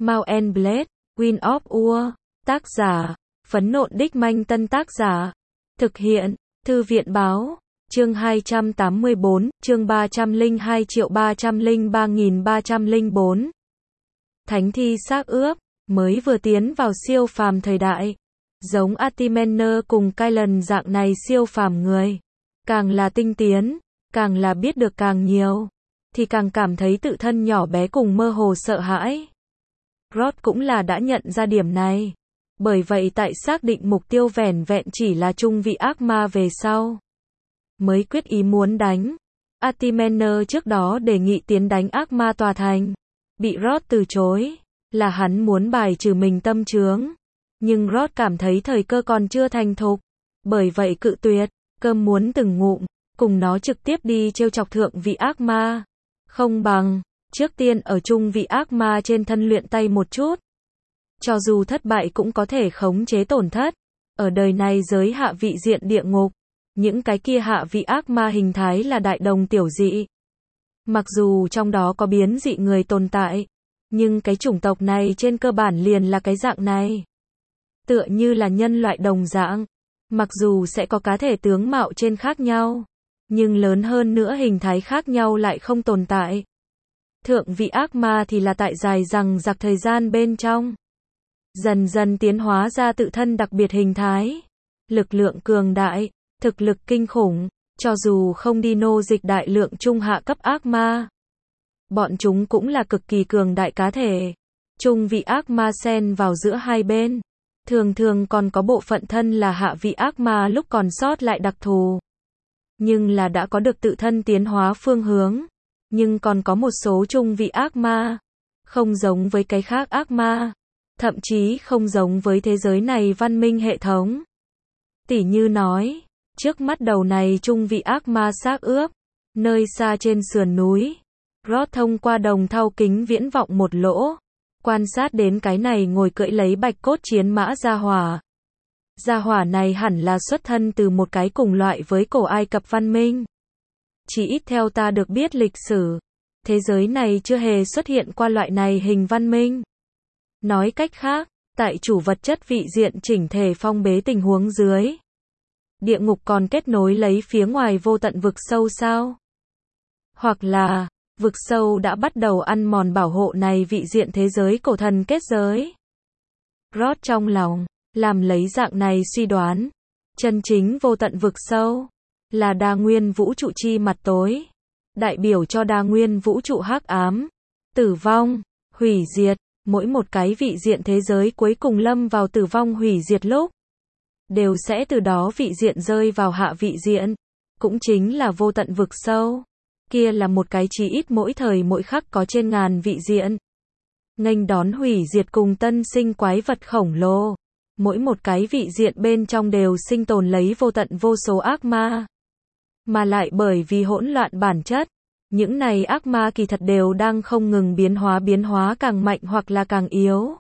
Mount and Blade, Wind of Ur. Tác giả, Phấn Nộn Đích Manh. Tân tác giả, thực hiện, Thư viện Báo. Chương 284, chương 302.303.304. Thánh thi xác ướp, mới vừa tiến vào siêu phàm thời đại. Giống Artimener cùng Kylan dạng này siêu phàm người. Càng là tinh tiến, càng là biết được càng nhiều, thì càng cảm thấy tự thân nhỏ bé cùng mơ hồ sợ hãi. Rod cũng là đã nhận ra điểm này. Bởi vậy tại xác định mục tiêu vẻn vẹn chỉ là trung vị ác ma về sau, mới quyết ý muốn đánh. Artimener trước đó đề nghị tiến đánh ác ma tòa thành, bị Rod từ chối, là hắn muốn bài trừ mình tâm chướng. Nhưng Rod cảm thấy thời cơ còn chưa thành thục, bởi vậy cự tuyệt, cơm muốn từng ngụm, cùng nó trực tiếp đi trêu chọc thượng vị ác ma. Không bằng, trước tiên ở trung vị ác ma trên thân luyện tay một chút. Cho dù thất bại cũng có thể khống chế tổn thất. Ở đời này giới hạ vị diện địa ngục, những cái kia hạ vị ác ma hình thái là đại đồng tiểu dị. Mặc dù trong đó có biến dị người tồn tại, nhưng cái chủng tộc này trên cơ bản liền là cái dạng này. Tựa như là nhân loại đồng dạng, mặc dù sẽ có cá thể tướng mạo trên khác nhau, nhưng lớn hơn nữa hình thái khác nhau lại không tồn tại. Thượng vị ác ma thì là tại dài dằng dặc thời gian bên trong, dần dần tiến hóa ra tự thân đặc biệt hình thái, lực lượng cường đại, thực lực kinh khủng, cho dù không đi nô dịch đại lượng trung hạ cấp ác ma. Bọn chúng cũng là cực kỳ cường đại cá thể. Trung vị ác ma xen vào giữa hai bên. Thường thường còn có bộ phận thân là hạ vị ác ma lúc còn sót lại đặc thù. Nhưng là đã có được tự thân tiến hóa phương hướng. Nhưng còn có một số trung vị ác ma, không giống với cái khác ác ma. Thậm chí không giống với thế giới này văn minh hệ thống. Tỉ như nói, trước mắt đầu này trung vị ác ma xác ướp, nơi xa trên sườn núi. Rod thông qua đồng thau kính viễn vọng một lỗ, quan sát đến cái này ngồi cưỡi lấy bạch cốt chiến mã gia hỏa. Gia hỏa này hẳn là xuất thân từ một cái cùng loại với cổ Ai Cập văn minh. Chỉ ít theo ta được biết lịch sử, thế giới này chưa hề xuất hiện qua loại này hình văn minh. Nói cách khác, tại chủ vật chất vị diện chỉnh thể phong bế tình huống dưới, địa ngục còn kết nối lấy phía ngoài vô tận vực sâu sao? Hoặc là, vực sâu đã bắt đầu ăn mòn bảo hộ này vị diện thế giới cổ thần kết giới. Rod trong lòng, làm lấy dạng này suy đoán. Chân chính vô tận vực sâu, là đa nguyên vũ trụ chi mặt tối. Đại biểu cho đa nguyên vũ trụ hắc ám, tử vong, hủy diệt. Mỗi một cái vị diện thế giới cuối cùng lâm vào tử vong hủy diệt lúc, đều sẽ từ đó vị diện rơi vào hạ vị diện. Cũng chính là vô tận vực sâu. Kia là một cái chí ít mỗi thời mỗi khắc có trên ngàn vị diện. Nghênh đón hủy diệt cùng tân sinh quái vật khổng lồ. Mỗi một cái vị diện bên trong đều sinh tồn lấy vô tận vô số ác ma. Mà lại bởi vì hỗn loạn bản chất, những này ác ma kỳ thật đều đang không ngừng biến hóa càng mạnh hoặc là càng yếu.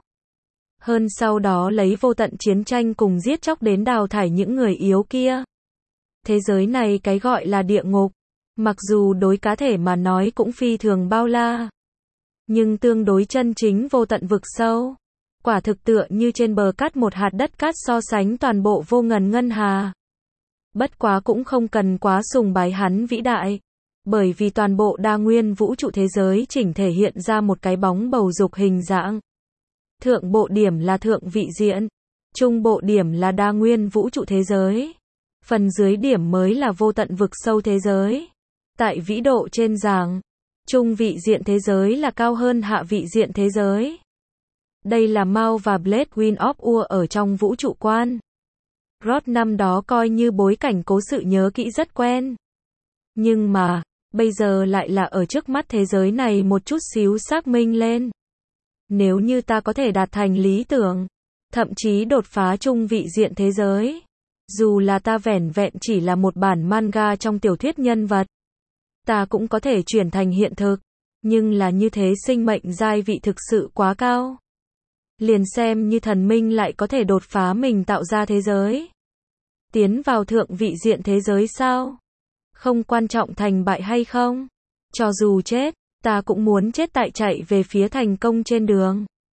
Hơn sau đó lấy vô tận chiến tranh cùng giết chóc đến đào thải những người yếu kia. Thế giới này cái gọi là địa ngục, mặc dù đối cá thể mà nói cũng phi thường bao la, nhưng tương đối chân chính vô tận vực sâu, quả thực tựa như trên bờ cát một hạt đất cát so sánh toàn bộ vô ngần ngân hà. Bất quá cũng không cần quá sùng bái hắn vĩ đại, bởi vì toàn bộ đa nguyên vũ trụ thế giới chỉnh thể hiện ra một cái bóng bầu dục hình dạng. Thượng bộ điểm là thượng vị diện, trung bộ điểm là đa nguyên vũ trụ thế giới, phần dưới điểm mới là vô tận vực sâu thế giới. Tại vĩ độ trên giảng, trung vị diện thế giới là cao hơn hạ vị diện thế giới. Đây là Mount và Blade Wind of Ur ở trong vũ trụ quan. Rod năm đó coi như bối cảnh cố sự nhớ kỹ rất quen. Nhưng mà, bây giờ lại là ở trước mắt thế giới này một chút xíu xác minh lên. Nếu như ta có thể đạt thành lý tưởng, thậm chí đột phá trung vị diện thế giới, dù là ta vẻn vẹn chỉ là một bản manga trong tiểu thuyết nhân vật, ta cũng có thể chuyển thành hiện thực. Nhưng là như thế sinh mệnh giai vị thực sự quá cao. Liền xem như thần minh lại có thể đột phá mình tạo ra thế giới, tiến vào thượng vị diện thế giới sao? Không quan trọng thành bại hay không. Cho dù chết, ta cũng muốn chết tại chạy về phía thành công trên đường.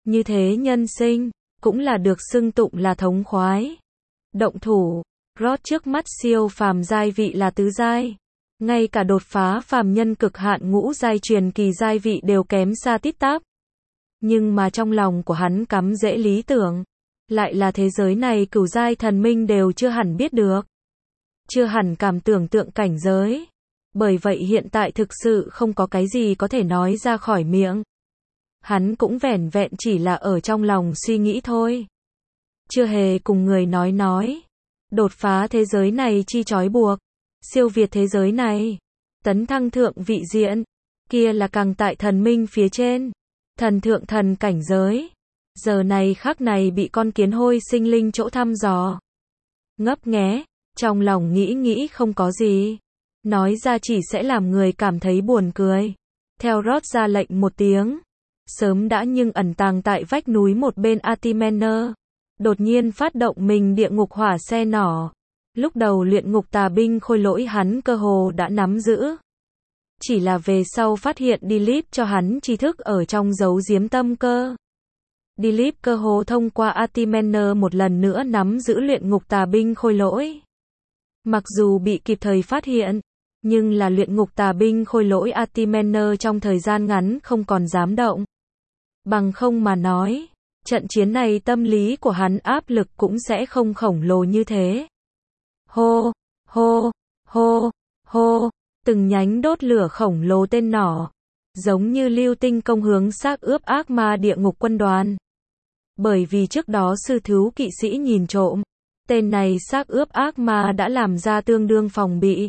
Như thế nhân sinh, cũng là được xưng tụng là thống khoái. Động thủ, Rod trước mắt siêu phàm giai vị là tứ giai. Ngay cả đột phá phàm nhân cực hạn ngũ giai truyền kỳ giai vị đều kém xa tít tắp. Nhưng mà trong lòng của hắn cắm rễ lý tưởng, lại là thế giới này cửu giai thần minh đều chưa hẳn biết được. Chưa hẳn cảm tưởng tượng cảnh giới. Bởi vậy hiện tại thực sự không có cái gì có thể nói ra khỏi miệng. Hắn cũng vẻn vẹn chỉ là ở trong lòng suy nghĩ thôi. Chưa hề cùng người nói. Đột phá thế giới này chi trói buộc. Siêu việt thế giới này. Tấn thăng thượng vị diện. Kia là càng tại thần minh phía trên. Thần thượng thần cảnh giới. Giờ này khắc này bị con kiến hôi sinh linh chỗ thăm dò. Ngấp nghé. Trong lòng nghĩ không có gì. Nói ra chỉ sẽ làm người cảm thấy buồn cười. Theo Rod ra lệnh một tiếng. Sớm đã nhưng ẩn tàng tại vách núi một bên Atimener. Đột nhiên phát động mình địa ngục hỏa xe nỏ. Lúc đầu luyện ngục tà binh khôi lỗi hắn cơ hồ đã nắm giữ. Chỉ là về sau phát hiện Dilip cho hắn tri thức ở trong giấu giếm tâm cơ. Dilip cơ hồ thông qua Atimener một lần nữa nắm giữ luyện ngục tà binh khôi lỗi. Mặc dù bị kịp thời phát hiện, nhưng là luyện ngục tà binh khôi lỗi Atimener trong thời gian ngắn không còn dám động. Bằng không mà nói, trận chiến này tâm lý của hắn áp lực cũng sẽ không khổng lồ như thế. Hô, hô, hô, hô, từng nhánh đốt lửa khổng lồ tên nỏ, giống như lưu tinh công hướng xác ướp ác ma địa ngục quân đoàn. Bởi vì trước đó sư thú kỵ sĩ nhìn trộm, tên này xác ướp ác ma đã làm ra tương đương phòng bị.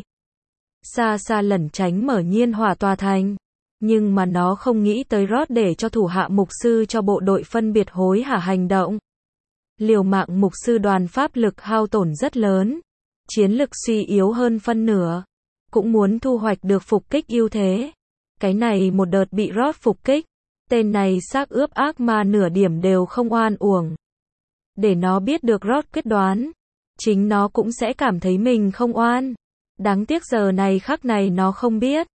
Xa xa lẩn tránh mở nhiên hỏa tòa thành. Nhưng mà nó không nghĩ tới Rod để cho thủ hạ mục sư cho bộ đội phân biệt hối hả hành động. Liều mạng mục sư đoàn pháp lực hao tổn rất lớn. Chiến lực suy yếu hơn phân nửa. Cũng muốn thu hoạch được phục kích ưu thế. Cái này một đợt bị Rod phục kích. Tên này xác ướp ác ma nửa điểm đều không oan uổng. Để nó biết được Rod quyết đoán. Chính nó cũng sẽ cảm thấy mình không oan. Đáng tiếc giờ này khắc này nó không biết.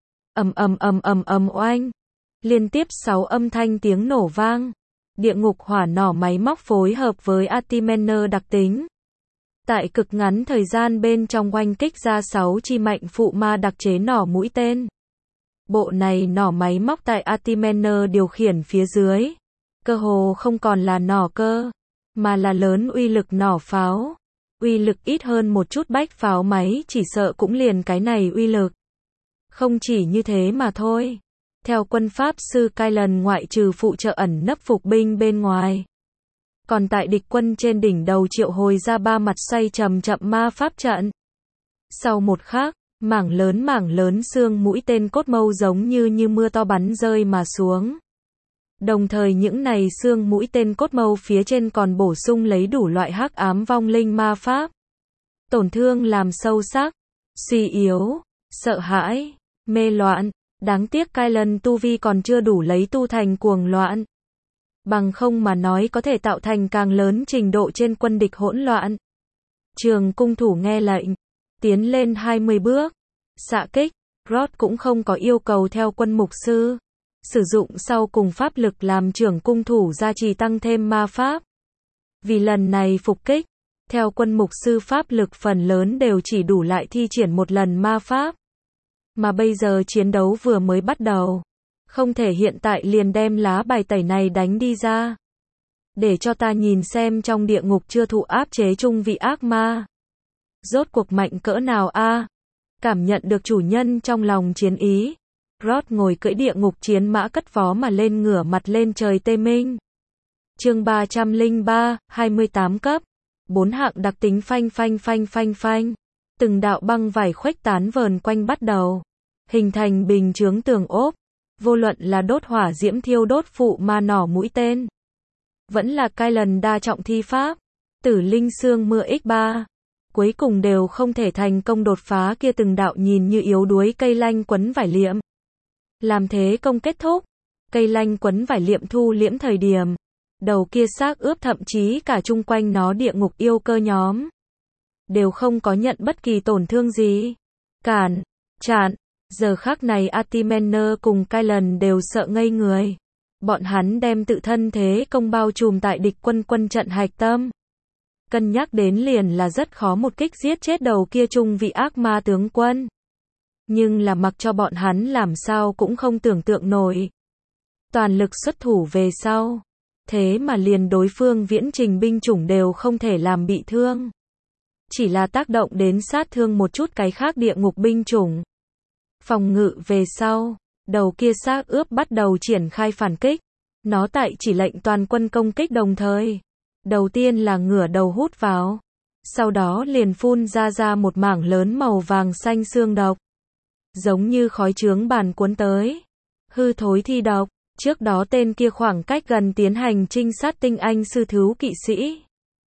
Oanh. Liên tiếp 6 âm thanh tiếng nổ vang. Địa ngục hỏa nỏ máy móc phối hợp với Atimener đặc tính. Tại cực ngắn thời gian bên trong oanh kích ra 6 chi mạnh phụ ma đặc chế nỏ mũi tên. Bộ này nỏ máy móc tại Atimener điều khiển phía dưới. Cơ hồ không còn là nỏ cơ, mà là lớn uy lực nỏ pháo. Uy lực ít hơn một chút bách pháo máy chỉ sợ cũng liền cái này uy lực. Không chỉ như thế mà thôi. Theo quân pháp sư Kylan ngoại trừ phụ trợ ẩn nấp phục binh bên ngoài. Còn tại địch quân trên đỉnh đầu triệu hồi ra 3 mặt xoay chậm ma pháp trận. Sau một khắc, mảng lớn xương mũi tên cốt mâu giống như mưa to bắn rơi mà xuống. Đồng thời những này xương mũi tên cốt mâu phía trên còn bổ sung lấy đủ loại hắc ám vong linh ma pháp. Tổn thương làm sâu sắc, suy yếu, sợ hãi, mê loạn. Đáng tiếc Kylan tu vi còn chưa đủ lấy tu thành cuồng loạn. Bằng không mà nói có thể tạo thành càng lớn trình độ trên quân địch hỗn loạn. Trường cung thủ nghe lệnh, tiến lên 20 bước, xạ kích. Rod cũng không có yêu cầu theo quân mục sư. Sử dụng sau cùng pháp lực làm trưởng cung thủ gia trì tăng thêm ma pháp. Vì lần này phục kích, theo quân mục sư pháp lực phần lớn đều chỉ đủ lại thi triển một lần ma pháp. Mà bây giờ chiến đấu vừa mới bắt đầu. Không thể hiện tại liền đem lá bài tẩy này đánh đi ra. Để cho ta nhìn xem trong địa ngục chưa thụ áp chế chung vị ác ma. Rốt cuộc mạnh cỡ nào a? Cảm nhận được chủ nhân trong lòng chiến ý. Rod ngồi cưỡi địa ngục chiến mã cất vó mà lên ngửa mặt lên trời tê minh. Chương 303, 28 cấp. 4 hạng đặc tính phanh. Từng đạo băng vải khuếch tán vờn quanh bắt đầu. Hình thành bình chướng tường ốp. Vô luận là đốt hỏa diễm thiêu đốt phụ ma nỏ mũi tên. Vẫn là Kylan đa trọng thi pháp. Tử linh xương mưa x3. Cuối cùng đều không thể thành công đột phá kia từng đạo nhìn như yếu đuối cây lanh quấn vải liệm. Làm thế công kết thúc. Cây lanh quấn vải liệm thu liễm thời điểm. Đầu kia xác ướp thậm chí cả chung quanh nó địa ngục yêu cơ nhóm. Đều không có nhận bất kỳ tổn thương gì. Cản, chặn. Giờ khắc này Atimener cùng Kylan đều sợ ngây người. Bọn hắn đem tự thân thế công bao trùm tại địch quân quân trận hạch tâm. Cân nhắc đến liền là rất khó một kích giết chết đầu kia trung vị ác ma tướng quân. Nhưng là mặc cho bọn hắn làm sao cũng không tưởng tượng nổi. Toàn lực xuất thủ về sau. Thế mà liền đối phương viễn trình binh chủng đều không thể làm bị thương. Chỉ là tác động đến sát thương một chút cái khác địa ngục binh chủng. Phòng ngự về sau, đầu kia xác ướp bắt đầu triển khai phản kích. Nó tại chỉ lệnh toàn quân công kích đồng thời. Đầu tiên là ngửa đầu hút vào. Sau đó liền phun ra một mảng lớn màu vàng xanh xương độc. Giống như khói chướng bàn cuốn tới. Hư thối thi độc. Trước đó tên kia khoảng cách gần tiến hành trinh sát tinh anh sư thú kỵ sĩ.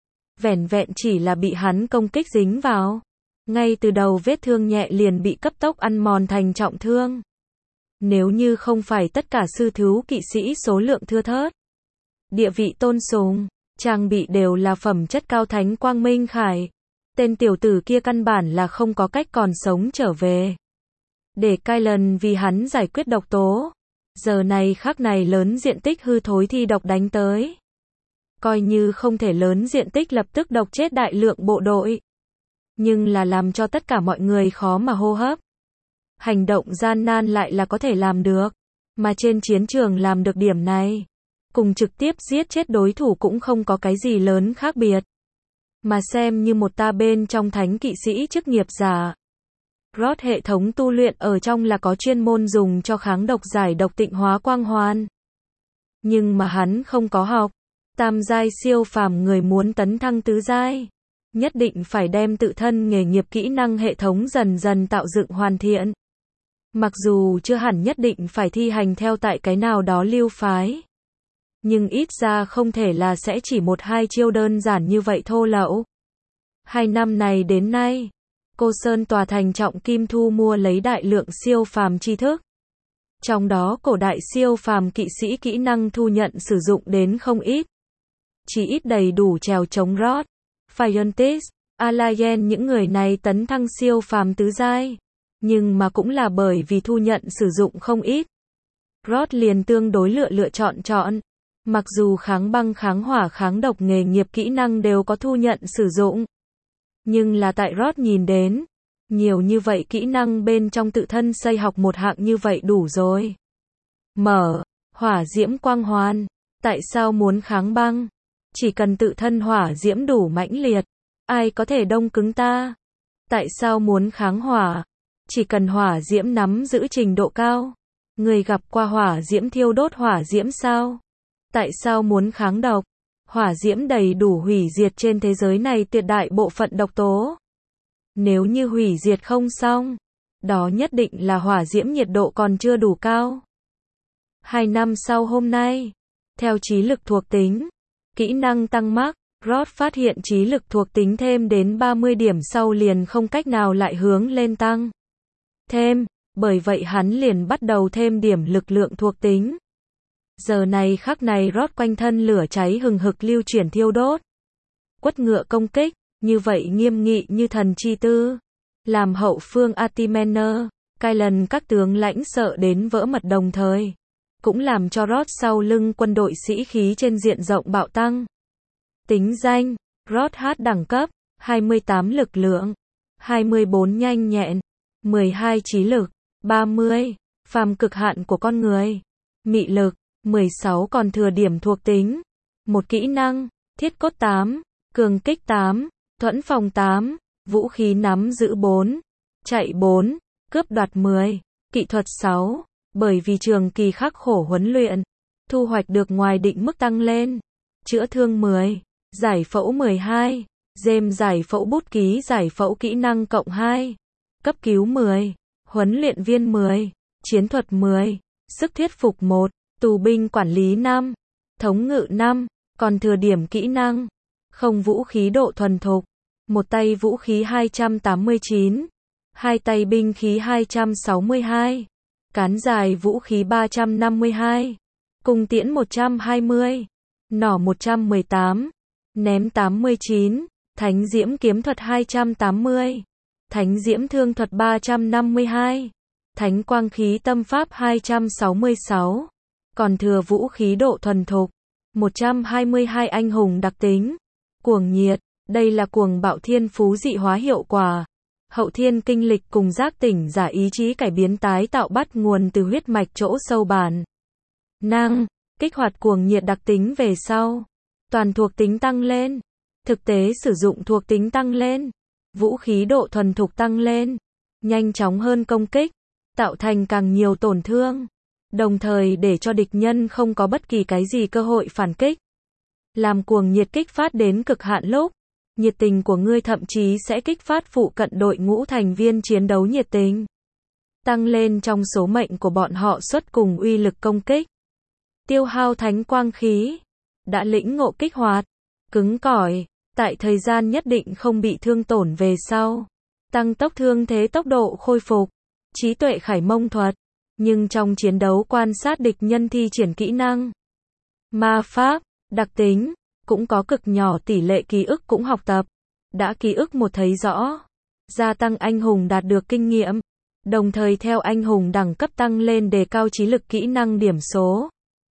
Vẻn vẹn chỉ là bị hắn công kích dính vào. Ngay từ đầu vết thương nhẹ liền bị cấp tốc ăn mòn thành trọng thương. Nếu như không phải tất cả sư thú kỵ sĩ số lượng thưa thớt. Địa vị tôn sùng, trang bị đều là phẩm chất cao thánh quang minh khải. Tên tiểu tử kia căn bản là không có cách còn sống trở về. Để Kylan vì hắn giải quyết độc tố. Giờ này khắc này lớn diện tích hư thối thi độc đánh tới. Coi như không thể lớn diện tích lập tức độc chết đại lượng bộ đội. Nhưng là làm cho tất cả mọi người khó mà hô hấp. Hành động gian nan lại là có thể làm được. Mà trên chiến trường làm được điểm này. Cùng trực tiếp giết chết đối thủ cũng không có cái gì lớn khác biệt. Mà xem như một ta bên trong thánh kỵ sĩ chức nghiệp giả. Rod hệ thống tu luyện ở trong là có chuyên môn dùng cho kháng độc giải độc tịnh hóa quang hoàn. Nhưng mà hắn không có học. Tam giai siêu phàm người muốn tấn thăng tứ giai. Nhất định phải đem tự thân nghề nghiệp kỹ năng hệ thống dần dần tạo dựng hoàn thiện. Mặc dù chưa hẳn nhất định phải thi hành theo tại cái nào đó lưu phái. Nhưng ít ra không thể là sẽ chỉ một hai chiêu đơn giản như vậy thô lậu. 2 năm này đến nay, Cô Sơn tòa thành trọng kim thu mua lấy đại lượng siêu phàm tri thức. Trong đó cổ đại siêu phàm kỵ sĩ kỹ năng thu nhận sử dụng đến không ít. Chỉ ít đầy đủ trèo chống Rod, Fiontis, Alayen những người này tấn thăng siêu phàm tứ giai. Nhưng mà cũng là bởi vì thu nhận sử dụng không ít. Rod liền tương đối lựa chọn. Mặc dù kháng băng kháng hỏa kháng độc nghề nghiệp kỹ năng đều có thu nhận sử dụng. Nhưng là tại Rod nhìn đến, nhiều như vậy kỹ năng bên trong tự thân xây học một hạng như vậy đủ rồi. Mở, hỏa diễm quang hoàn, tại sao muốn kháng băng? Chỉ cần tự thân hỏa diễm đủ mãnh liệt, ai có thể đông cứng ta? Tại sao muốn kháng hỏa? Chỉ cần hỏa diễm nắm giữ trình độ cao. Người gặp qua hỏa diễm thiêu đốt hỏa diễm sao? Tại sao muốn kháng độc? Hỏa diễm đầy đủ hủy diệt trên thế giới này tuyệt đại bộ phận độc tố. Nếu như hủy diệt không xong, đó nhất định là hỏa diễm nhiệt độ còn chưa đủ cao. 2 năm sau hôm nay, theo trí lực thuộc tính, kỹ năng tăng mắc, Rod phát hiện trí lực thuộc tính thêm đến 30 điểm sau liền không cách nào lại hướng lên tăng. Thêm, bởi vậy hắn liền bắt đầu thêm điểm lực lượng thuộc tính. Giờ này khắc này Rod quanh thân lửa cháy hừng hực lưu chuyển thiêu đốt. Quất ngựa công kích, như vậy nghiêm nghị như thần chi tư. Làm hậu phương Atimener, Kylan các tướng lãnh sợ đến vỡ mật đồng thời. Cũng làm cho Rod sau lưng quân đội sĩ khí trên diện rộng bạo tăng. Tính danh, Rod H đẳng cấp, 28 lực lượng, 24 nhanh nhẹn, 12 trí lực, 30, phàm cực hạn của con người, mị lực, 16 còn thừa điểm thuộc tính. Một kỹ năng, thiết cốt 8, cường kích 8, thuẫn phòng 8, vũ khí nắm giữ 4, chạy 4, cướp đoạt 10, kỹ thuật 6, bởi vì trường kỳ khắc khổ huấn luyện, thu hoạch được ngoài định mức tăng lên, chữa thương 10, giải phẫu 12, gem giải phẫu bút ký giải phẫu kỹ năng cộng 2, cấp cứu 10, huấn luyện viên 10, chiến thuật 10, sức thuyết phục 1, tù binh quản lý 5, thống ngự 5, còn thừa điểm kỹ năng, không vũ khí độ thuần thục, một tay vũ khí 289, hai tay binh khí 262, cán dài vũ khí 352, cung tiễn 120, nỏ 118, ném 89, thánh diễm kiếm thuật 280, thánh diễm thương thuật 352, thánh quang khí tâm pháp 266, còn thừa vũ khí độ thuần thục. 122 anh hùng đặc tính. Cuồng nhiệt, đây là cuồng bạo thiên phú dị hóa hiệu quả. Hậu thiên kinh lịch cùng giác tỉnh giả ý chí cải biến tái tạo bắt nguồn từ huyết mạch chỗ sâu bản năng. Kích hoạt cuồng nhiệt đặc tính về sau. Toàn thuộc tính tăng lên. Thực tế sử dụng thuộc tính tăng lên. Vũ khí độ thuần thục tăng lên. Nhanh chóng hơn công kích. Tạo thành càng nhiều tổn thương. Đồng thời để cho địch nhân không có bất kỳ cái gì cơ hội phản kích. Làm cuồng nhiệt kích phát đến cực hạn lúc. Nhiệt tình của ngươi thậm chí sẽ kích phát phụ cận đội ngũ thành viên chiến đấu nhiệt tình. Tăng lên trong số mệnh của bọn họ xuất cùng uy lực công kích. Tiêu hao thánh quang khí. Đã lĩnh ngộ kích hoạt. Cứng cỏi. Tại thời gian nhất định không bị thương tổn về sau. Tăng tốc thương thế tốc độ khôi phục. Trí tuệ khải mông thuật. Nhưng trong chiến đấu quan sát địch nhân thi triển kỹ năng. Ma pháp. Đặc tính. Cũng có cực nhỏ tỷ lệ ký ức cũng học tập. Đã ký ức một thấy rõ. Gia tăng anh hùng đạt được kinh nghiệm. Đồng thời theo anh hùng đẳng cấp tăng lên đề cao trí lực kỹ năng điểm số.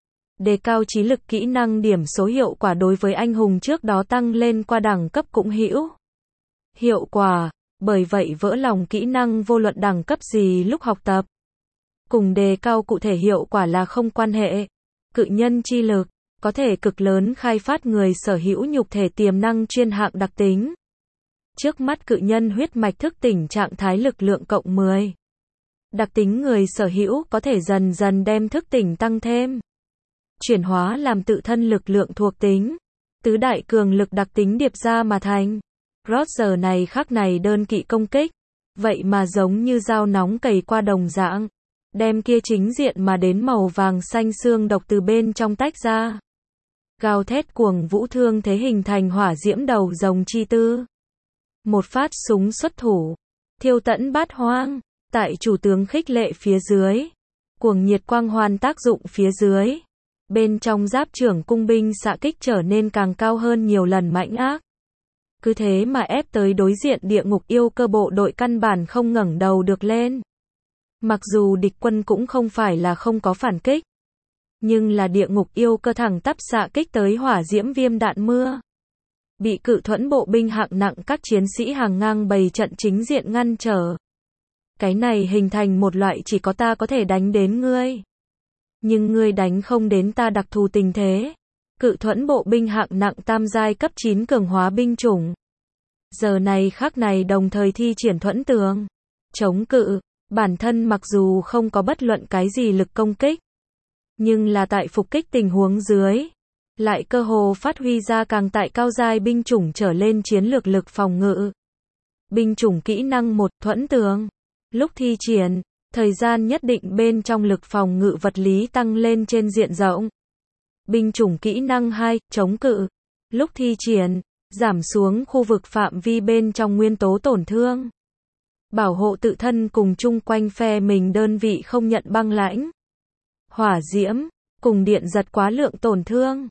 Đề cao trí lực kỹ năng điểm số hiệu quả đối với anh hùng trước đó tăng lên qua đẳng cấp cũng hữu hiệu quả. Bởi vậy vỡ lòng kỹ năng vô luận đẳng cấp gì lúc học tập. Cùng đề cao cụ thể hiệu quả là không quan hệ. Cự nhân chi lực. Có thể cực lớn khai phát người sở hữu nhục thể tiềm năng chuyên hạng đặc tính. Trước mắt cự nhân huyết mạch thức tỉnh trạng thái lực lượng cộng 10. Đặc tính người sở hữu có thể dần dần đem thức tỉnh tăng thêm. Chuyển hóa làm tự thân lực lượng thuộc tính. Tứ đại cường lực đặc tính điệp ra mà thành. Roger này khắc này đơn kỵ công kích. Vậy mà giống như dao nóng cày qua đồng dạng. Đem kia chính diện mà đến màu vàng xanh xương độc từ bên trong tách ra. Gào thét cuồng vũ thương thế hình thành hỏa diễm đầu rồng chi tư. Một phát súng xuất thủ. Thiêu tận bát hoang. Tại chủ tướng khích lệ phía dưới. Cuồng nhiệt quang hoàn tác dụng phía dưới. Bên trong giáp trưởng cung binh xạ kích trở nên càng cao hơn nhiều lần mãnh ác. Cứ thế mà ép tới đối diện địa ngục yêu cơ bộ đội căn bản không ngẩng đầu được lên. Mặc dù địch quân cũng không phải là không có phản kích. Nhưng là địa ngục yêu cơ thẳng tắp xạ kích tới hỏa diễm viêm đạn mưa. Bị cự thuẫn bộ binh hạng nặng các chiến sĩ hàng ngang bày trận chính diện ngăn trở. Cái này hình thành một loại chỉ có ta có thể đánh đến ngươi. Nhưng ngươi đánh không đến ta đặc thù tình thế. Cự thuẫn bộ binh hạng nặng tam giai cấp 9 cường hóa binh chủng. Giờ này khắc này đồng thời thi triển thuẫn tường. Chống cự. Bản thân mặc dù không có bất luận cái gì lực công kích. Nhưng là tại phục kích tình huống dưới. Lại cơ hồ phát huy ra càng tại cao giai binh chủng trở lên chiến lược lực phòng ngự. Binh chủng kỹ năng 1 thuẫn tường. Lúc thi triển, thời gian nhất định bên trong lực phòng ngự vật lý tăng lên trên diện rộng. Binh chủng kỹ năng 2 chống cự. Lúc thi triển, giảm xuống khu vực phạm vi bên trong nguyên tố tổn thương. Bảo hộ tự thân cùng chung quanh phe mình đơn vị không nhận băng lãnh. Hỏa diễm, cùng điện giật quá lượng tổn thương.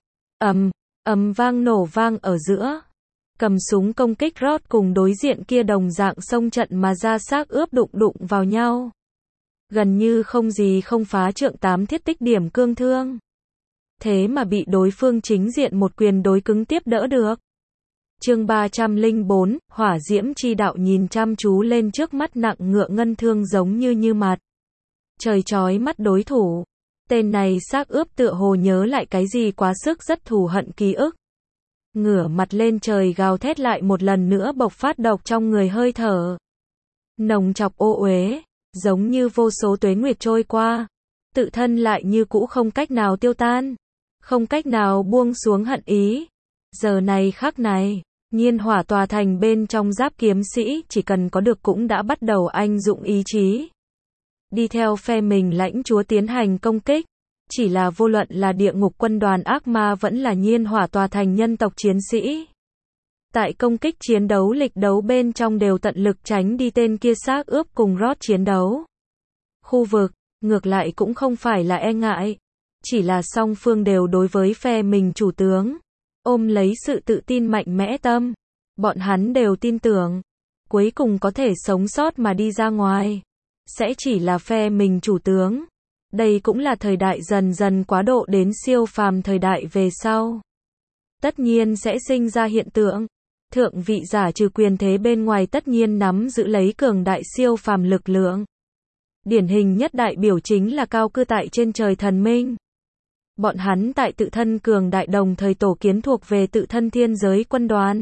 Ầm vang nổ vang ở giữa. Cầm súng công kích Rod cùng đối diện kia đồng dạng xông trận mà ra xác ướp đụng vào nhau. Gần như không gì không phá trượng 8 thiết tích điểm cương thương. Thế mà bị đối phương chính diện một quyền đối cứng tiếp đỡ được. Chương 304, hỏa diễm chi đạo nhìn chăm chú lên trước mắt nặng ngựa ngân thương giống như mặt trời chói mắt đối thủ. Tên này xác ướp tựa hồ nhớ lại cái gì quá sức rất thù hận ký ức. Ngửa mặt lên trời gào thét lại một lần nữa bộc phát độc trong người hơi thở. Nồng chọc ô uế, giống như vô số tuế nguyệt trôi qua. Tự thân lại như cũ không cách nào tiêu tan. Không cách nào buông xuống hận ý. Giờ này khắc này, nhiên hỏa tòa thành bên trong giáp kiếm sĩ chỉ cần có được cũng đã bắt đầu anh dụng ý chí. Đi theo phe mình lãnh chúa tiến hành công kích. Chỉ là vô luận là địa ngục quân đoàn ác ma vẫn là nhiên hỏa tòa thành nhân tộc chiến sĩ. Tại công kích chiến đấu lịch đấu bên trong đều tận lực tránh đi tên kia xác ướp cùng Rod chiến đấu. Khu vực, ngược lại cũng không phải là e ngại. Chỉ là song phương đều đối với phe mình chủ tướng. Ôm lấy sự tự tin mạnh mẽ tâm. Bọn hắn đều tin tưởng. Cuối cùng có thể sống sót mà đi ra ngoài. Sẽ chỉ là phe mình chủ tướng. Đây cũng là thời đại dần dần quá độ đến siêu phàm thời đại về sau. Tất nhiên sẽ sinh ra hiện tượng, thượng vị giả trừ quyền thế bên ngoài tất nhiên nắm giữ lấy cường đại siêu phàm lực lượng. Điển hình nhất đại biểu chính là cao cư tại trên trời thần minh. Bọn hắn tại tự thân cường đại đồng thời tổ kiến thuộc về tự thân thiên giới quân đoàn.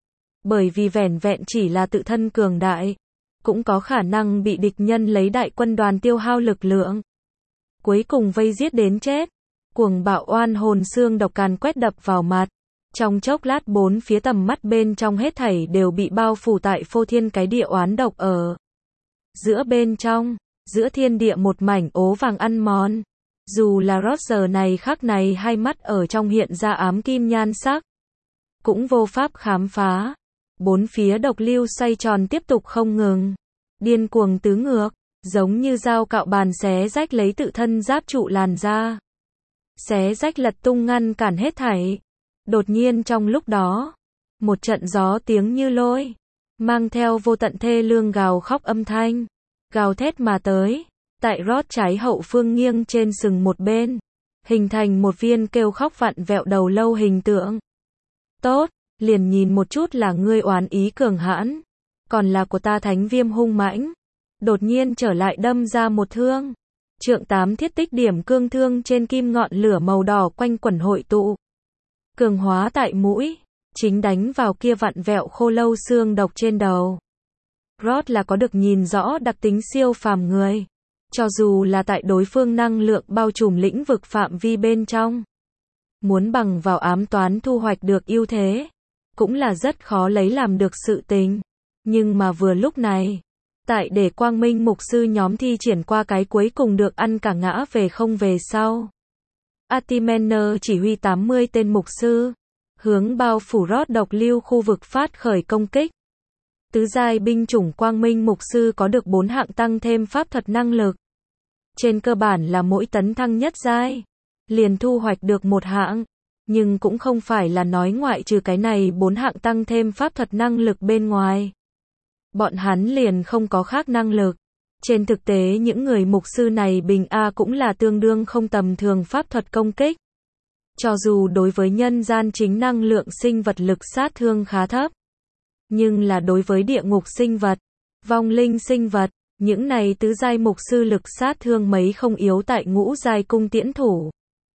Bởi vì vẻn vẹn chỉ là tự thân cường đại, cũng có khả năng bị địch nhân lấy đại quân đoàn tiêu hao lực lượng. Cuối cùng vây giết đến chết. Cuồng bạo oan hồn xương độc càn quét đập vào mặt. Trong chốc lát bốn phía tầm mắt bên trong hết thảy đều bị bao phủ tại phô thiên cái địa oán độc ở. Giữa bên trong, giữa thiên địa một mảnh ố vàng ăn mòn. Dù là Roger này khắc này hai mắt ở trong hiện ra ám kim nhan sắc. Cũng vô pháp khám phá. Bốn phía độc lưu xoay tròn tiếp tục không ngừng. Điên cuồng tứ ngược, giống như dao cạo bàn xé rách lấy tự thân giáp trụ làn da. Xé rách lật tung ngăn cản hết thảy. Đột nhiên trong lúc đó, một trận gió tiếng như lôi, mang theo vô tận thê lương gào khóc âm thanh, gào thét mà tới, tại rót trái hậu phương nghiêng trên sừng một bên, hình thành một viên kêu khóc vặn vẹo đầu lâu hình tượng. Tốt, liền nhìn một chút là ngươi oán ý cường hãn, còn là của ta thánh viêm hung mãnh. Đột nhiên trở lại đâm ra một thương. Trượng 8 thiết tích điểm cương thương trên kim ngọn lửa màu đỏ quanh quẩn hội tụ. Cường hóa tại mũi, chính đánh vào kia vặn vẹo khô lâu xương độc trên đầu. Rod là có được nhìn rõ đặc tính siêu phàm người. Cho dù là tại đối phương năng lượng bao trùm lĩnh vực phạm vi bên trong. Muốn bằng vào ám toán thu hoạch được ưu thế, cũng là rất khó lấy làm được sự tình. Nhưng mà vừa lúc này, tại để quang minh mục sư nhóm thi triển qua cái cuối cùng được ăn cả ngã về không về sau. Artimener chỉ huy 80 tên mục sư, hướng bao phủ rót độc lưu khu vực phát khởi công kích. Tứ giai binh chủng quang minh mục sư có được 4 hạng tăng thêm pháp thuật năng lực. Trên cơ bản là mỗi tấn thăng nhất giai, liền thu hoạch được một hạng. Nhưng cũng không phải là nói ngoại trừ cái này 4 hạng tăng thêm pháp thuật năng lực bên ngoài. Bọn hắn liền không có khác năng lực. Trên thực tế những người mục sư này bình A cũng là tương đương không tầm thường pháp thuật công kích. Cho dù đối với nhân gian chính năng lượng sinh vật lực sát thương khá thấp. Nhưng là đối với địa ngục sinh vật, vong linh sinh vật, những này tứ giai mục sư lực sát thương mấy không yếu tại ngũ giai cung tiễn thủ.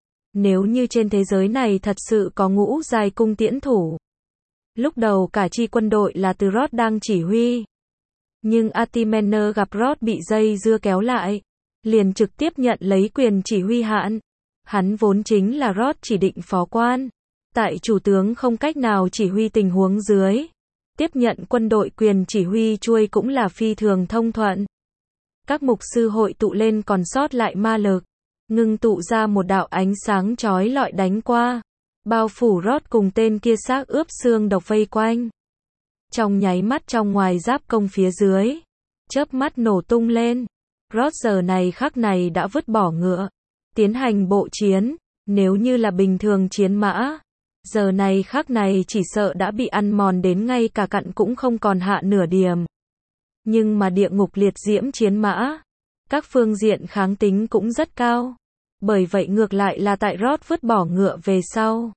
Nếu như trên thế giới này thật sự có ngũ giai cung tiễn thủ. Lúc đầu cả chi quân đội là từ Rod đang chỉ huy. Nhưng Artimener gặp Rod bị dây dưa kéo lại, liền trực tiếp nhận lấy quyền chỉ huy hạn. Hắn vốn chính là Rod chỉ định phó quan. Tại chủ tướng không cách nào chỉ huy tình huống dưới, tiếp nhận quân đội quyền chỉ huy chuôi cũng là phi thường thông thuận. Các mục sư hội tụ lên còn sót lại ma lực, ngưng tụ ra một đạo ánh sáng chói lọi đánh qua, bao phủ Rod cùng tên kia xác ướp xương độc vây quanh. Trong nháy mắt trong ngoài giáp công phía dưới, chớp mắt nổ tung lên. Rod giờ này khắc này đã vứt bỏ ngựa, tiến hành bộ chiến. Nếu như là bình thường chiến mã, giờ này khắc này chỉ sợ đã bị ăn mòn đến ngay cả cặn cũng không còn hạ nửa điểm. Nhưng mà địa ngục liệt diễm chiến mã, các phương diện kháng tính cũng rất cao. Bởi vậy ngược lại là tại Rod vứt bỏ ngựa về sau,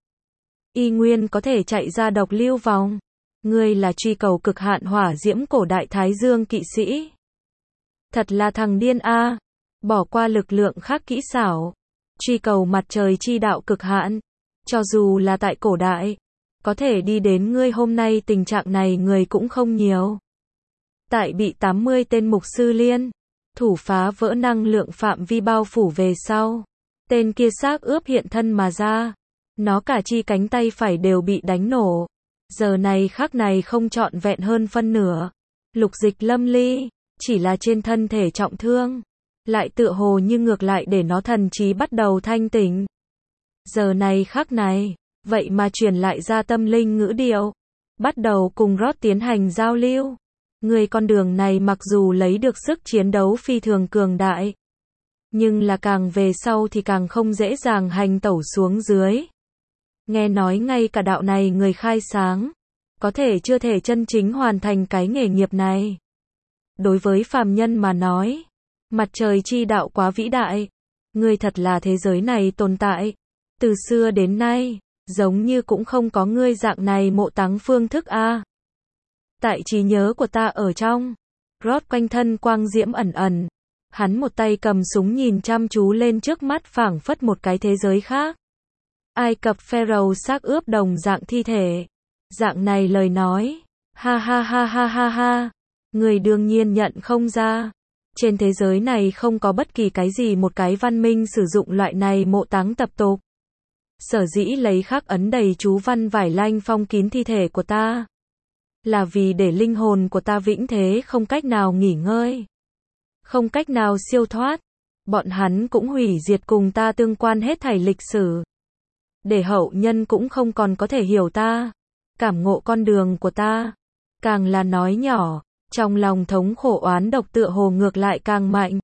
y nguyên có thể chạy ra độc lưu vòng. Ngươi là truy cầu cực hạn hỏa diễm cổ đại thái dương kỵ sĩ. Thật là thằng điên a, bỏ qua lực lượng khác kỹ xảo, truy cầu mặt trời chi đạo cực hạn. Cho dù là tại cổ đại, có thể đi đến ngươi hôm nay tình trạng này người cũng không nhiều. Tại bị 80 tên mục sư liên thủ phá vỡ năng lượng phạm vi bao phủ về sau, tên kia xác ướp hiện thân mà ra, nó cả chi cánh tay phải đều bị đánh nổ. Giờ này khắc này không trọn vẹn hơn phân nửa. Lục dịch lâm ly, chỉ là trên thân thể trọng thương, lại tựa hồ như ngược lại để nó thần trí bắt đầu thanh tỉnh. Giờ này khắc này, vậy mà truyền lại ra tâm linh ngữ điệu, bắt đầu cùng Rod tiến hành giao lưu. Người con đường này mặc dù lấy được sức chiến đấu phi thường cường đại, nhưng là càng về sau thì càng không dễ dàng hành tẩu xuống dưới. Nghe nói ngay cả đạo này người khai sáng, có thể chưa thể chân chính hoàn thành cái nghề nghiệp này. Đối với phàm nhân mà nói, mặt trời chi đạo quá vĩ đại, Ngươi thật là thế giới này tồn tại. Từ xưa đến nay, giống như cũng không có ngươi dạng này mộ táng phương thức a. Tại trí nhớ của ta ở trong, Rod quanh thân quang diễm ẩn ẩn. Hắn một tay cầm súng nhìn chăm chú lên trước mắt phảng phất một cái thế giới khác. Ai Cập Pharaoh xác ướp đồng dạng thi thể. Dạng này lời nói. Ha ha ha ha ha ha. Người đương nhiên nhận không ra. Trên thế giới này không có bất kỳ cái gì một cái văn minh sử dụng loại này mộ táng tập tục. Sở dĩ lấy khắc ấn đầy chú văn vải lanh phong kín thi thể của ta. Là vì để linh hồn của ta vĩnh thế không cách nào nghỉ ngơi. Không cách nào siêu thoát. Bọn hắn cũng hủy diệt cùng ta tương quan hết thảy lịch sử. Để hậu nhân cũng không còn có thể hiểu ta. Cảm ngộ con đường của ta. Càng là nói nhỏ, trong lòng thống khổ oán độc tựa hồ ngược lại càng mạnh.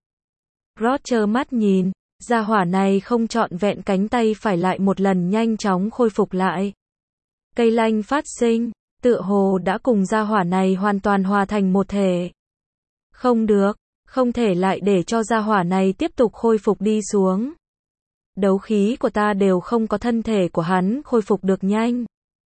Rod trơ mắt nhìn, gia hỏa này không trọn vẹn cánh tay phải lại một lần nhanh chóng khôi phục lại. Cây lanh phát sinh, tựa hồ đã cùng gia hỏa này hoàn toàn hòa thành một thể. Không được, không thể lại để cho gia hỏa này tiếp tục khôi phục đi xuống. Đấu khí của ta đều không có thân thể của hắn khôi phục được nhanh.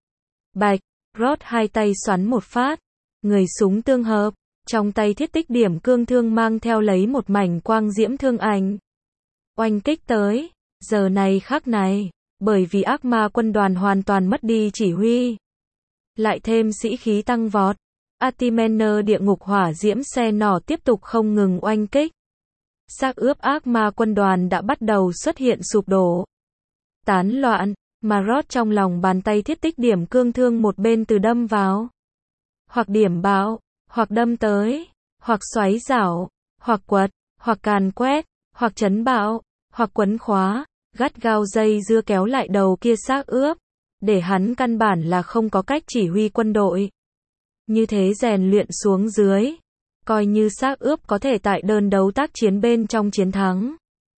Bạch, Rod hai tay xoắn một phát, người súng tương hợp, trong tay thiết tích điểm cương thương mang theo lấy một mảnh quang diễm thương ảnh. Oanh kích tới, giờ này khắc này, bởi vì ác ma quân đoàn hoàn toàn mất đi chỉ huy. Lại thêm sĩ khí tăng vọt, Atimener địa ngục hỏa diễm xe nỏ tiếp tục không ngừng oanh kích. Xác ướp ác ma quân đoàn đã bắt đầu xuất hiện sụp đổ. Tán loạn, mà Rod trong lòng bàn tay thiết tích điểm cương thương một bên từ đâm vào. Hoặc điểm bạo, hoặc đâm tới, hoặc xoáy rảo, hoặc quật, hoặc càn quét, hoặc chấn bạo, hoặc quấn khóa, gắt gao dây dưa kéo lại đầu kia xác ướp, để hắn căn bản là không có cách chỉ huy quân đội. Như thế rèn luyện xuống dưới, coi như xác ướp có thể tại đơn đấu tác chiến bên trong chiến thắng.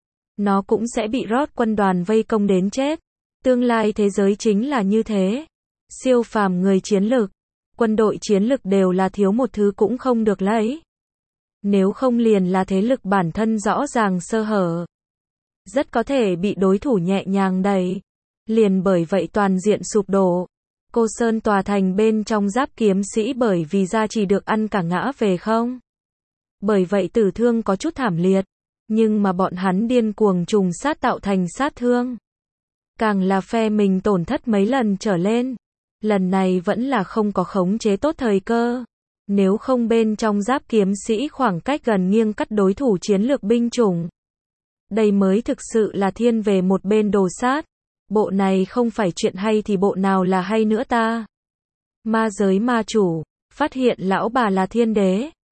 Nó cũng sẽ bị Rod quân đoàn vây công đến chết. Tương lai thế giới chính là như thế. Siêu phàm người chiến lực, quân đội chiến lực đều là thiếu một thứ cũng không được lấy. Nếu không liền là thế lực bản thân rõ ràng sơ hở. Rất có thể bị đối thủ nhẹ nhàng đẩy. Liền bởi vậy toàn diện sụp đổ. Cô Sơn tòa thành bên trong giáp kiếm sĩ bởi vì gia trì được ăn cả ngã về không. Bởi vậy tử thương có chút thảm liệt. Nhưng mà bọn hắn điên cuồng trùng sát tạo thành sát thương. Càng là phe mình tổn thất mấy lần trở lên. Lần này vẫn là không có khống chế tốt thời cơ. Nếu không bên trong giáp kiếm sĩ khoảng cách gần nghiêng cắt đối thủ chiến lược binh chủng. Đây mới thực sự là thiên về một bên đồ sát. Bộ này không phải chuyện hay thì bộ nào là hay nữa ta. Ma giới ma chủ, phát hiện lão bà là thiên đế.